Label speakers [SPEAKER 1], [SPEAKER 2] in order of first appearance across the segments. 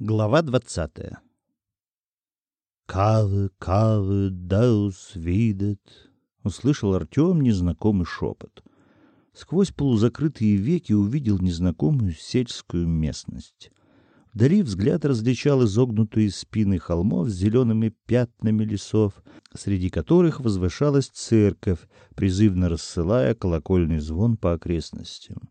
[SPEAKER 1] Глава 20. «Кавы, кавы, даус видет», — услышал Артем незнакомый шепот. Сквозь полузакрытые веки увидел незнакомую сельскую местность. Вдали взгляд различал изогнутые спины холмов с зелеными пятнами лесов, среди которых возвышалась церковь, призывно рассылая колокольный звон по окрестностям.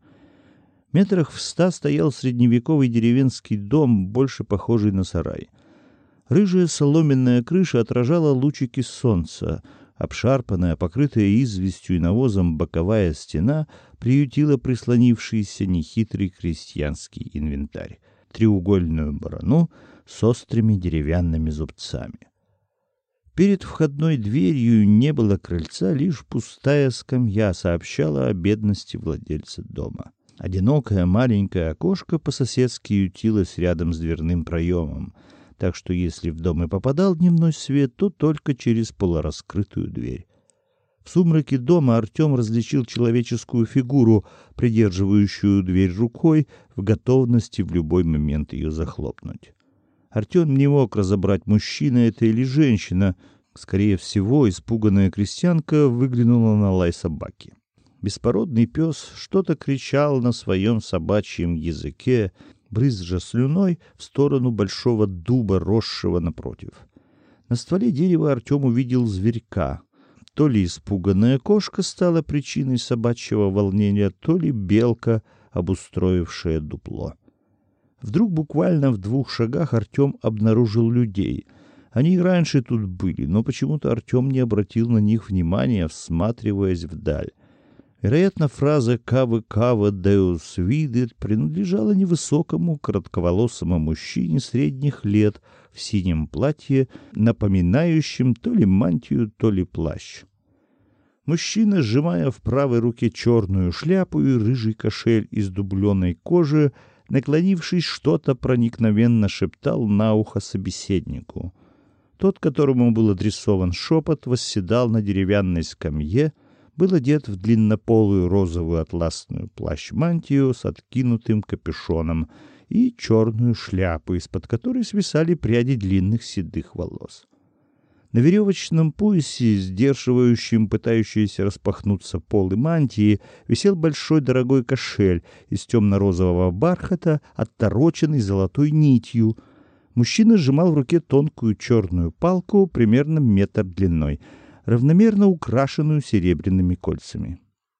[SPEAKER 1] Метрах в 100 стоял средневековый деревенский дом, больше похожий на сарай. Рыжая соломенная крыша отражала лучики солнца. Обшарпанная, покрытая известью и навозом боковая стена приютила прислонившийся нехитрый крестьянский инвентарь — треугольную барану с острыми деревянными зубцами. Перед входной дверью не было крыльца, лишь пустая скамья сообщала о бедности владельца дома. Одинокое маленькое окошко по-соседски ютилось рядом с дверным проемом, так что если в дом и попадал дневной свет, то только через полураскрытую дверь. В сумраке дома Артем различил человеческую фигуру, придерживающую дверь рукой, в готовности в любой момент ее захлопнуть. Артем не мог разобрать, мужчина это или женщина. Скорее всего, испуганная крестьянка выглянула на лай собаки. Беспородный пес что-то кричал на своем собачьем языке, брызжа слюной в сторону большого дуба, росшего напротив. На стволе дерева Артем увидел зверька. То ли испуганная кошка стала причиной собачьего волнения, то ли белка, обустроившая дупло. Вдруг буквально в 2 шагах Артем обнаружил людей. Они и раньше тут были, но почему-то Артем не обратил на них внимания, всматриваясь вдаль. Вероятно, фраза «кавы, кава, деус видит» принадлежала невысокому, коротковолосому мужчине средних лет в синем платье, напоминающем то ли мантию, то ли плащ. Мужчина, сжимая в правой руке черную шляпу и рыжий кошель из дубленой кожи, наклонившись, что-то проникновенно шептал на ухо собеседнику. Тот, которому был адресован шепот, восседал на деревянной скамье, был одет в длиннополую розовую атласную плащ-мантию с откинутым капюшоном и черную шляпу, из-под которой свисали пряди длинных седых волос. На веревочном поясе, сдерживающем пытающиеся распахнуться полы мантии, висел большой дорогой кошель из темно-розового бархата, оттороченный золотой нитью. Мужчина сжимал в руке тонкую черную палку, примерно метр длиной, равномерно украшенную серебряными кольцами.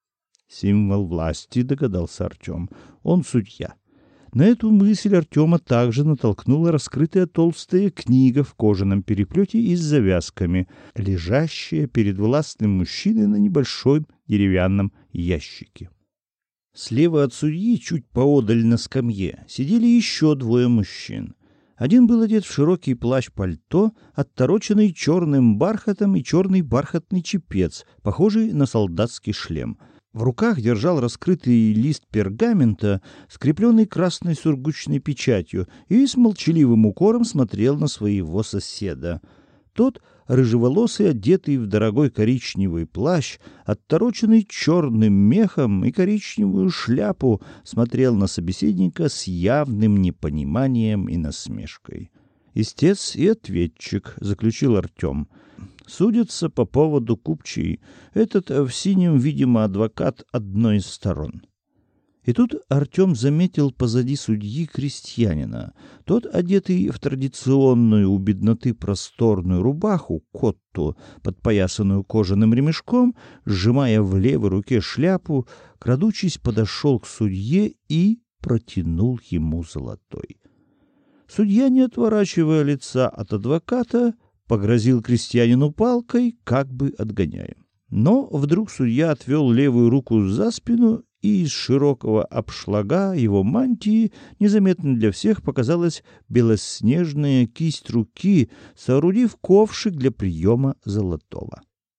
[SPEAKER 1] Символ власти, догадался Артем. Он судья. На эту мысль Артема также натолкнула раскрытая толстая книга в кожаном переплете и с завязками, лежащая перед властным мужчиной на небольшом деревянном ящике. Слева от судьи, чуть поодаль на скамье, сидели еще 2 мужчин. Один был одет в широкий плащ-пальто, оттороченный черным бархатом, и черный бархатный чепец, похожий на солдатский шлем. В руках держал раскрытый лист пергамента, скрепленный красной сургучной печатью, и с молчаливым укором смотрел на своего соседа. Тот, рыжеволосый, одетый в дорогой коричневый плащ, оттороченный черным мехом и коричневую шляпу, смотрел на собеседника с явным непониманием и насмешкой. «Истец и ответчик», — заключил Артем. «Судятся по поводу купчей. Этот в синем, видимо, адвокат одной из сторон». И тут Артем заметил позади судьи крестьянина. Тот, одетый в традиционную у бедноты просторную рубаху, котту, подпоясанную кожаным ремешком, сжимая в левой руке шляпу, крадучись, подошел к судье и протянул ему золотой. Судья, не отворачивая лица от адвоката, погрозил крестьянину палкой, как бы отгоняя. Но вдруг судья отвел левую руку за спину, и из широкого обшлага его мантии незаметно для всех показалась белоснежная кисть руки, соорудив ковшик для приема золотого.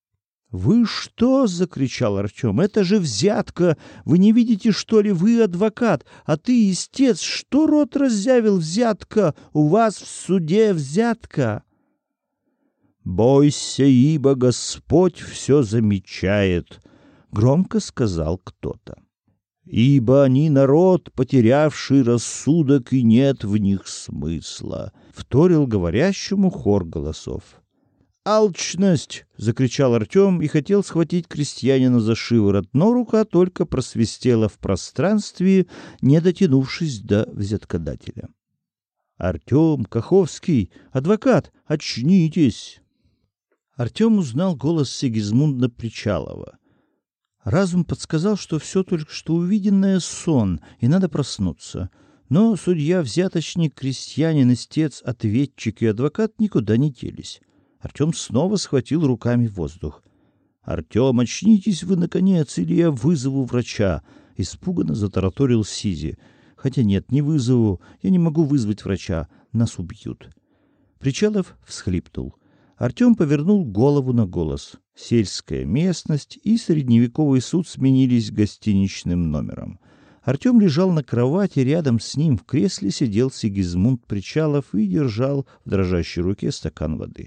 [SPEAKER 1] «Вы что?» — закричал Артем. «Это же взятка! Вы не видите, что ли, вы адвокат, а ты истец! Что рот разъявил? Взятка! У вас в суде взятка!» «Бойся, ибо Господь все замечает», — громко сказал кто-то. ибо они народ, потерявший рассудок, и нет в них смысла», — вторил говорящему хор голосов. «Алчность!» — закричал Артем и хотел схватить крестьянина за шиворот, но рука только просвистела в пространстве, не дотянувшись до взяткодателя. «Артем, Каховский, адвокат, очнитесь!» Артем узнал голос Сигизмунда Причалова. Разум подсказал, что все только что увиденное — сон, и надо проснуться. Но судья, взяточник, крестьянин, истец, ответчик и адвокат никуда не делись. Артем снова схватил руками воздух. «Артем, очнитесь вы, наконец, или я вызову врача!» — испуганно затараторил Сизи. «Хотя нет, не вызову, я не могу вызвать врача, нас убьют». Причалов всхлипнул. Артем повернул голову на голос. Сельская местность и средневековый суд сменились гостиничным номером. Артем лежал на кровати, рядом с ним в кресле сидел Сигизмунд Причалов и держал в дрожащей руке стакан воды.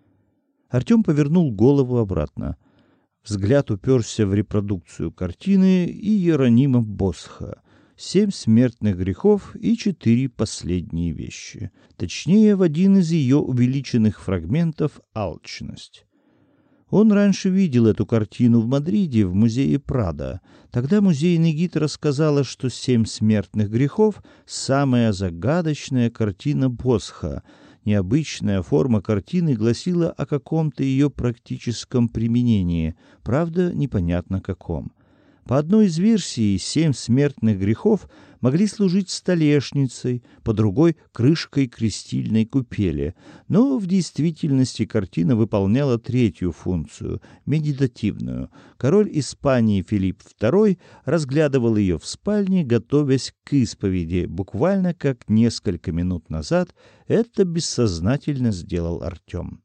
[SPEAKER 1] Артем повернул голову обратно. Взгляд уперся в репродукцию картины Иеронима Босха «7 смертных грехов и 4 последние вещи». Точнее, в один из ее увеличенных фрагментов «Алчность». Он раньше видел эту картину в Мадриде, в музее Прадо. Тогда музейный гид рассказала, что «7 смертных грехов» — самая загадочная картина Босха. Необычная форма картины гласила о каком-то ее практическом применении, правда, непонятно каком. По одной из версий, 7 смертных грехов могли служить столешницей, по другой — крышкой крестильной купели. Но в действительности картина выполняла третью функцию — медитативную. Король Испании Филипп II разглядывал ее в спальне, готовясь к исповеди, буквально как несколько минут назад это бессознательно сделал Артем.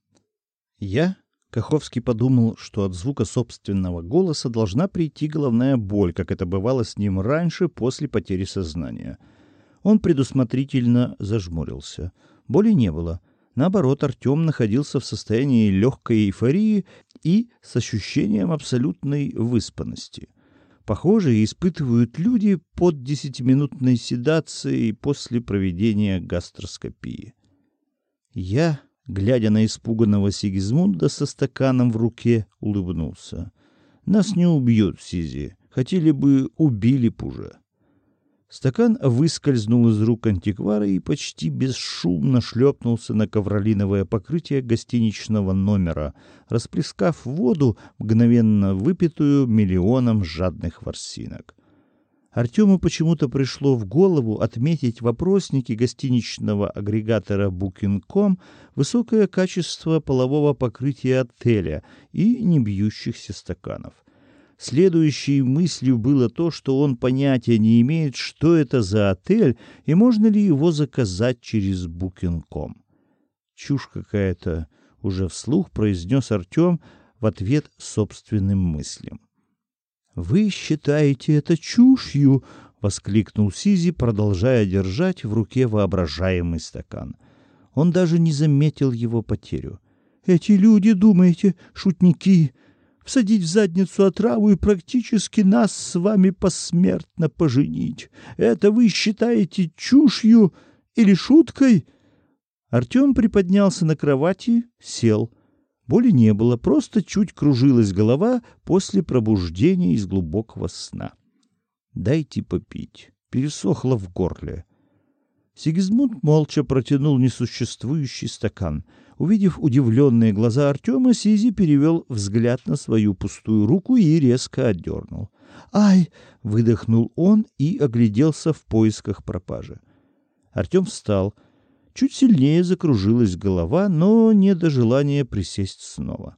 [SPEAKER 1] Каховский подумал, что от звука собственного голоса должна прийти головная боль, как это бывало с ним раньше после потери сознания. Он предусмотрительно зажмурился. Боли не было. Наоборот, Артем находился в состоянии легкой эйфории и с ощущением абсолютной выспанности. Похоже, испытывают люди под 10-минутной седацией после проведения гастроскопии. Глядя на испуганного Сигизмунда со стаканом в руке, улыбнулся. «Нас не убьют, Сизи. Хотели бы, убили б уже». Стакан выскользнул из рук антиквара и почти бесшумно шлепнулся на ковролиновое покрытие гостиничного номера, расплескав воду, мгновенно выпитую миллионом жадных ворсинок. Артему почему-то пришло в голову отметить в опроснике гостиничного агрегатора Booking.com высокое качество полового покрытия отеля и не бьющихся стаканов. Следующей мыслью было то, что он понятия не имеет, что это за отель и можно ли его заказать через Booking.com. «Чушь какая-то», — уже вслух произнес Артем в ответ собственным мыслям. «Вы считаете это чушью?» — воскликнул Сизи, продолжая держать в руке воображаемый стакан. Он даже не заметил его потерю. «Эти люди, думаете, шутники, всадить в задницу отраву и практически нас с вами посмертно поженить? Это вы считаете чушью или шуткой?» Артем приподнялся на кровати, сел. Боли не было, просто чуть кружилась голова после пробуждения из глубокого сна. «Дайте попить». Пересохло в горле. Сигизмунд молча протянул несуществующий стакан. Увидев удивленные глаза Артема, Сизи перевел взгляд на свою пустую руку и резко отдернул. «Ай!» — выдохнул он и огляделся в поисках пропажи. Артем встал. Чуть сильнее закружилась голова, но не до желания присесть снова.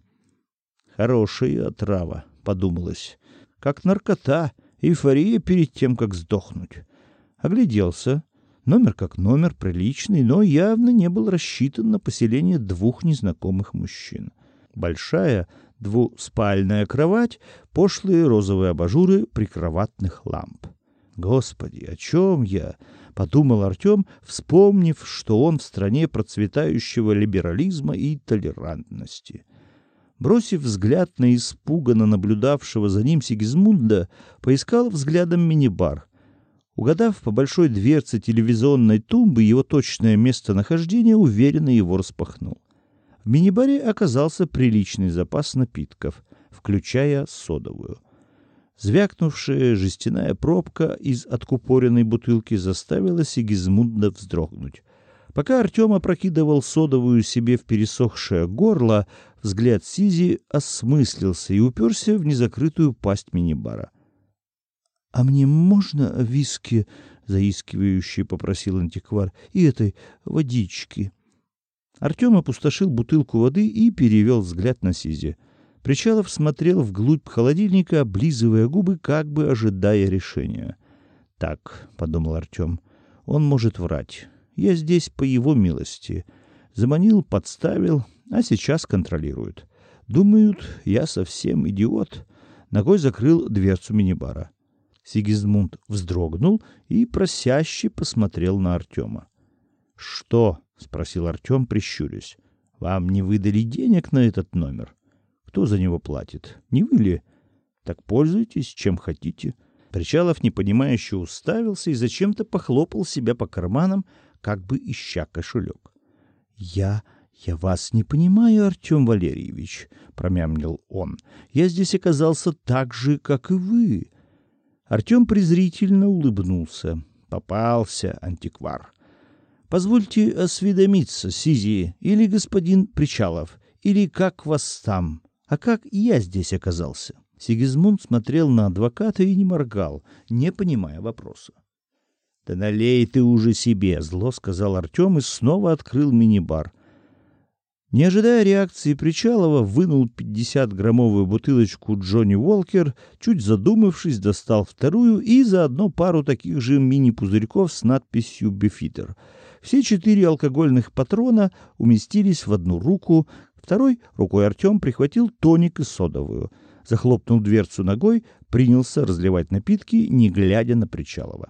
[SPEAKER 1] «Хорошая отрава», — подумалось. «Как наркота, эйфория перед тем, как сдохнуть». Огляделся. Номер как номер, приличный, но явно не был рассчитан на поселение двух незнакомых мужчин. Большая двуспальная кровать, пошлые розовые абажуры прикроватных ламп. «Господи, о чем я?» — подумал Артем, вспомнив, что он в стране процветающего либерализма и толерантности. Бросив взгляд на испуганно наблюдавшего за ним Сигизмунда, поискал взглядом мини-бар. Угадав по большой дверце телевизионной тумбы его точное местонахождение, уверенно его распахнул. В мини-баре оказался приличный запас напитков, включая содовую. Звякнувшая жестяная пробка из откупоренной бутылки заставила Сигизмунда вздрогнуть. Пока Артем опрокидывал содовую себе в пересохшее горло, взгляд Сизи осмыслился и уперся в незакрытую пасть мини-бара. — А мне можно виски? — заискивающе попросил антиквар. — И этой водички. Артем опустошил бутылку воды и перевел взгляд на Сизи. Причалов смотрел вглубь холодильника, облизывая губы, как бы ожидая решения. «Так», — подумал Артем, — «он может врать. Я здесь по его милости. Заманил, подставил, а сейчас контролирует. Думают, я совсем идиот». Ногой закрыл дверцу мини-бара. Сигизмунд вздрогнул и просяще посмотрел на Артема. «Что?» — спросил Артем, прищурясь. «Вам не выдали денег на этот номер? Кто за него платит? Не вы ли? Так пользуйтесь, чем хотите». Причалов непонимающе уставился и зачем-то похлопал себя по карманам, как бы ища кошелек. «Я вас не понимаю, Артем Валерьевич», — промямлил он. «Я здесь оказался так же, как и вы». Артем презрительно улыбнулся. «Попался, антиквар. Позвольте осведомиться, Сизи, или господин Причалов, или как вас там, а как я здесь оказался?» Сигизмунд смотрел на адвоката и не моргал, не понимая вопроса. «Да налей ты уже себе», — зло сказал Артем и снова открыл мини-бар. Не ожидая реакции Причалова, вынул 50-граммовую бутылочку Джонни Уолкер, чуть задумавшись, достал вторую и заодно пару таких же мини-пузырьков с надписью «Бифитер». Все 4 алкогольных патрона уместились в одну руку, второй рукой Артем прихватил тоник и содовую. Захлопнул дверцу ногой, принялся разливать напитки, не глядя на Причалова.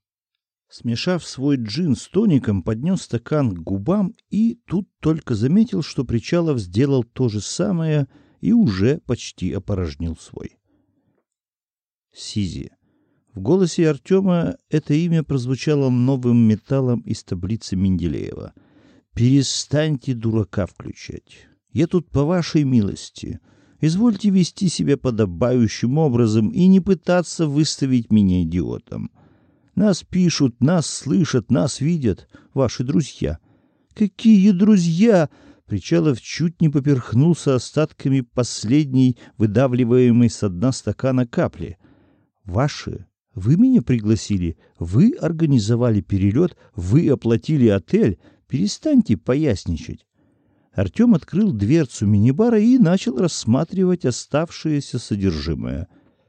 [SPEAKER 1] Смешав свой джин с тоником, поднес стакан к губам и тут только заметил, что Причалов сделал то же самое и уже почти опорожнил свой. Сизи. В голосе Артема это имя прозвучало новым металлом из таблицы Менделеева. «Перестаньте дурака включать. Я тут по вашей милости. Извольте вести себя подобающим образом и не пытаться выставить меня идиотом. Нас пишут, нас слышат, нас видят ваши друзья». «Какие друзья?» Причалов чуть не поперхнулся остатками последней выдавливаемой со дна стакана капли. «Ваши? Вы меня пригласили? Вы организовали перелет? Вы оплатили отель? Перестаньте поясничать». Артем открыл дверцу мини-бара и начал рассматривать оставшееся содержимое.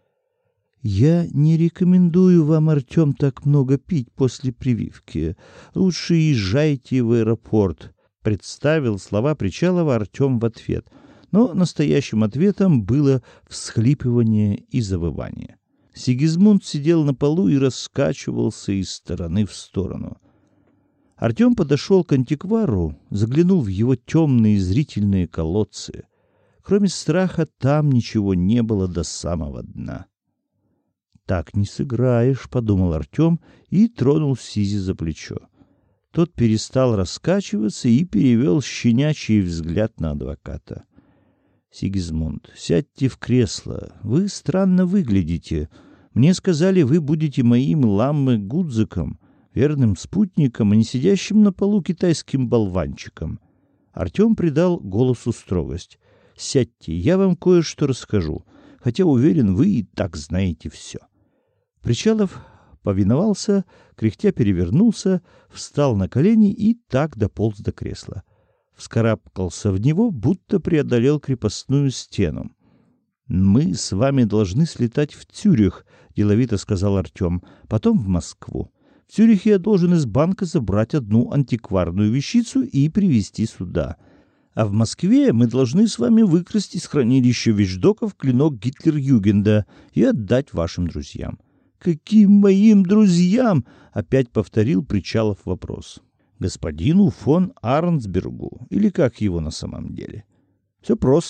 [SPEAKER 1] «Я не рекомендую вам, Артем, так много пить после прививки. Лучше езжайте в аэропорт», — представил слова Причалова Артем в ответ. Но настоящим ответом было всхлипывание и завывание. Сигизмунд сидел на полу и раскачивался из стороны в сторону. Артем подошел к антиквару, заглянул в его темные зрительные колодцы. Кроме страха там ничего не было до самого дна. «Так не сыграешь», — подумал Артем и тронул Сизи за плечо. Тот перестал раскачиваться и перевел щенячий взгляд на адвоката. «Сигизмунд, сядьте в кресло. Вы странно выглядите. Мне сказали, вы будете моим ламмы-гудзиком, верным спутником, а не сидящим на полу китайским болванчиком». Артем придал голосу строгость. «Сядьте, я вам кое-что расскажу, хотя уверен, вы и так знаете все». Причалов повиновался, кряхтя перевернулся, встал на колени и так дополз до кресла. Вскарабкался в него, будто преодолел крепостную стену. «Мы с вами должны слетать в Цюрих», — деловито сказал Артем, — «потом в Москву. В Цюрихе я должен из банка забрать одну антикварную вещицу и привезти сюда. А в Москве мы должны с вами выкрасть из хранилища вещдоков клинок Гитлер-Югенда и отдать вашим друзьям». «Каким моим друзьям?» — опять повторил Причалов вопрос. «Господину фон Арнсбергу, или как его на самом деле?» «Все просто.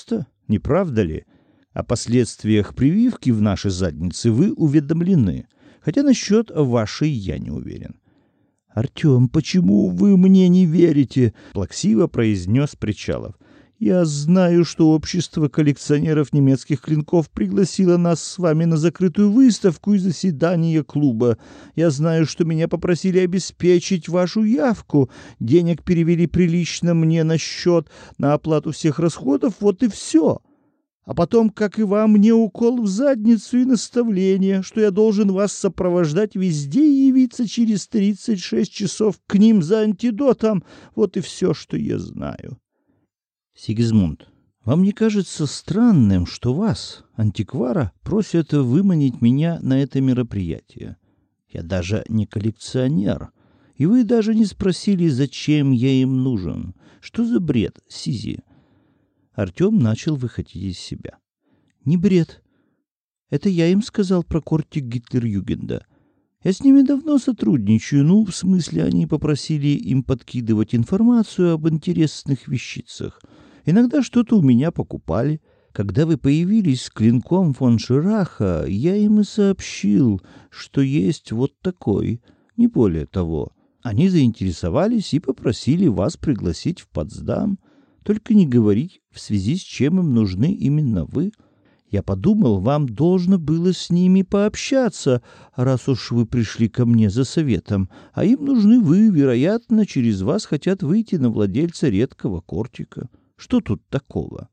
[SPEAKER 1] Не правда ли? О последствиях прививки в нашей заднице вы уведомлены, хотя насчет вашей я не уверен. «Артем, почему вы мне не верите?» — плаксиво произнес Причалов. «Я знаю, что общество коллекционеров немецких клинков пригласило нас с вами на закрытую выставку и заседание клуба. Я знаю, что меня попросили обеспечить вашу явку. Денег перевели прилично мне на счет, на оплату всех расходов, вот и все. А потом, как и вам, мне укол в задницу и наставление, что я должен вас сопровождать везде и явиться через 36 часов к ним за антидотом. Вот и все, что я знаю». «Сигизмунд, вам не кажется странным, что вас, антиквара, просят выманить меня на это мероприятие? Я даже не коллекционер, и вы даже не спросили, зачем я им нужен. Что за бред, Сизи?» Артем начал выходить из себя. «Не бред. Это я им сказал про кортик Гитлер-Югенда. Я с ними давно сотрудничаю, в смысле, они попросили им подкидывать информацию об интересных вещицах. Иногда что-то у меня покупали. Когда вы появились с клинком фон Шираха, я им и сообщил, что есть вот такой, не более того. Они заинтересовались и попросили вас пригласить в Потсдам. Только не говорить, в связи с чем им нужны именно вы. Я подумал, вам должно было с ними пообщаться, раз уж вы пришли ко мне за советом, а им нужны вы, вероятно, через вас хотят выйти на владельца редкого кортика. Что тут такого?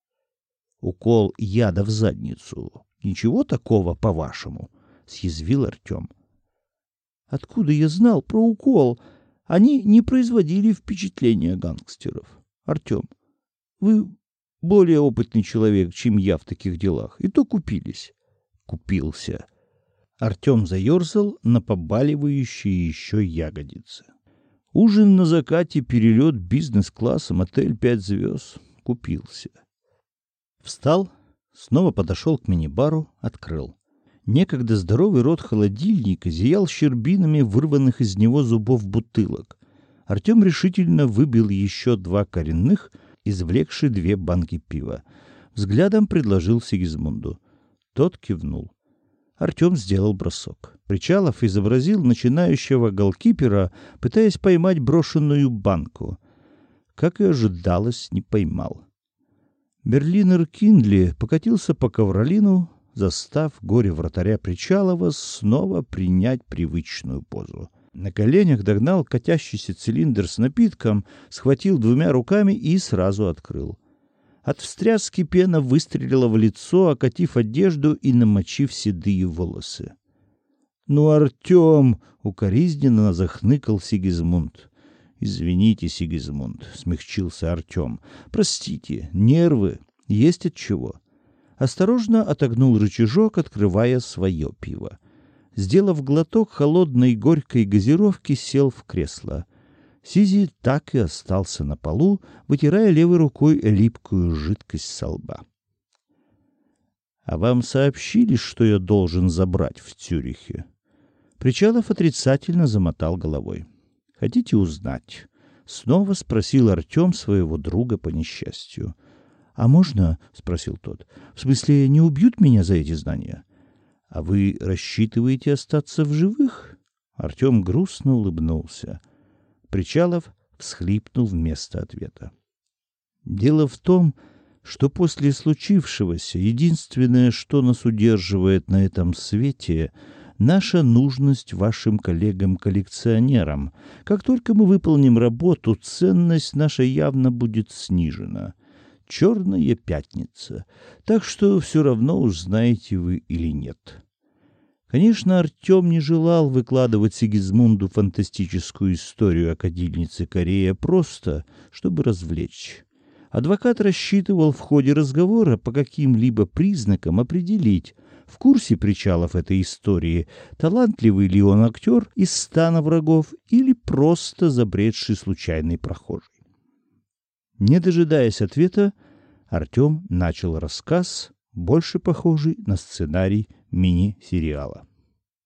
[SPEAKER 1] Укол яда в задницу. Ничего такого, по-вашему? Съязвил Артем. Откуда я знал про укол? Они не производили впечатления гангстеров. Артем, вы более опытный человек, чем я в таких делах, и то купились. Купился. Артем заерзал на побаливающие еще ягодицы. Ужин на закате, перелет бизнес-классом, отель 5 звезд. Купился. Встал, снова подошел к мини-бару, открыл. Некогда здоровый рот холодильника зиял щербинами вырванных из него зубов бутылок. Артем решительно выбил еще 2 коренных, извлекши 2 банки пива. Взглядом предложил Сигизмунду. Тот кивнул. Артем сделал бросок. Причалов изобразил начинающего голкипера, пытаясь поймать брошенную банку. Как и ожидалось, не поймал. Берлинер Киндли покатился по ковролину, застав горе-вратаря Причалова снова принять привычную позу. На коленях догнал катящийся цилиндр с напитком, схватил 2 руками и сразу открыл. От встряски пена выстрелила в лицо, окатив одежду и намочив седые волосы. «Ну, Артем!» — укоризненно захныкал Сигизмунд. «Извините, Сигизмунд», — смягчился Артем. «Простите, нервы. Есть от чего». Осторожно отогнул рычажок, открывая свое пиво. Сделав глоток холодной горькой газировки, сел в кресло. Сизи так и остался на полу, вытирая левой рукой липкую жидкость со лба. «А вам сообщили, что я должен забрать в Цюрихе?» Причалов отрицательно замотал головой. «Хотите узнать?» — снова спросил Артем своего друга по несчастью. «А можно?» — спросил тот. «В смысле, не убьют меня за эти знания?» «А вы рассчитываете остаться в живых?» Артем грустно улыбнулся. Причалов всхлипнул вместо ответа. «Дело в том, что после случившегося единственное, что нас удерживает на этом свете, наша нужность вашим коллегам-коллекционерам. Как только мы выполним работу, ценность наша явно будет снижена. Черная пятница. Так что все равно уж знаете вы или нет». Конечно, Артем не желал выкладывать Сигизмунду фантастическую историю о кадильнице Корея просто, чтобы развлечь. Адвокат рассчитывал в ходе разговора по каким-либо признакам определить, в курсе Причалов этой истории, талантливый ли он актер из стана врагов или просто забредший случайный прохожий. Не дожидаясь ответа, Артем начал рассказ, больше похожий на сценарий мини-сериала.